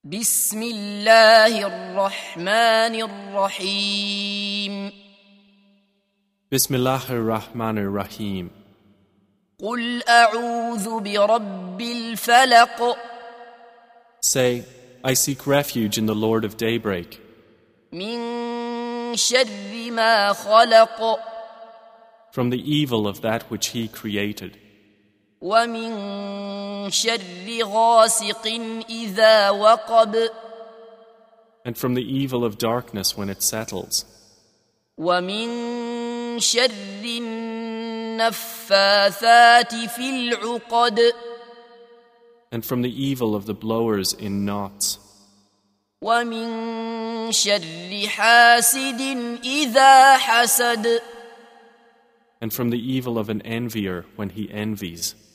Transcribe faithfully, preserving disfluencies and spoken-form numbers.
بسم الله الرحمن الرحيم بسم الله الرحمن الرحيم قل أعوذ برب الفلق Say, I seek refuge in the Lord of Daybreak من شر ما خلق from the evil of that which He created ومن شر غاسق إذا وقب and from the evil of darkness when it settles ومن شر النفاثات في العقد and from the evil of the blowers in knots ومن شر حاسد إذا حسد and from the evil of an envier when he envies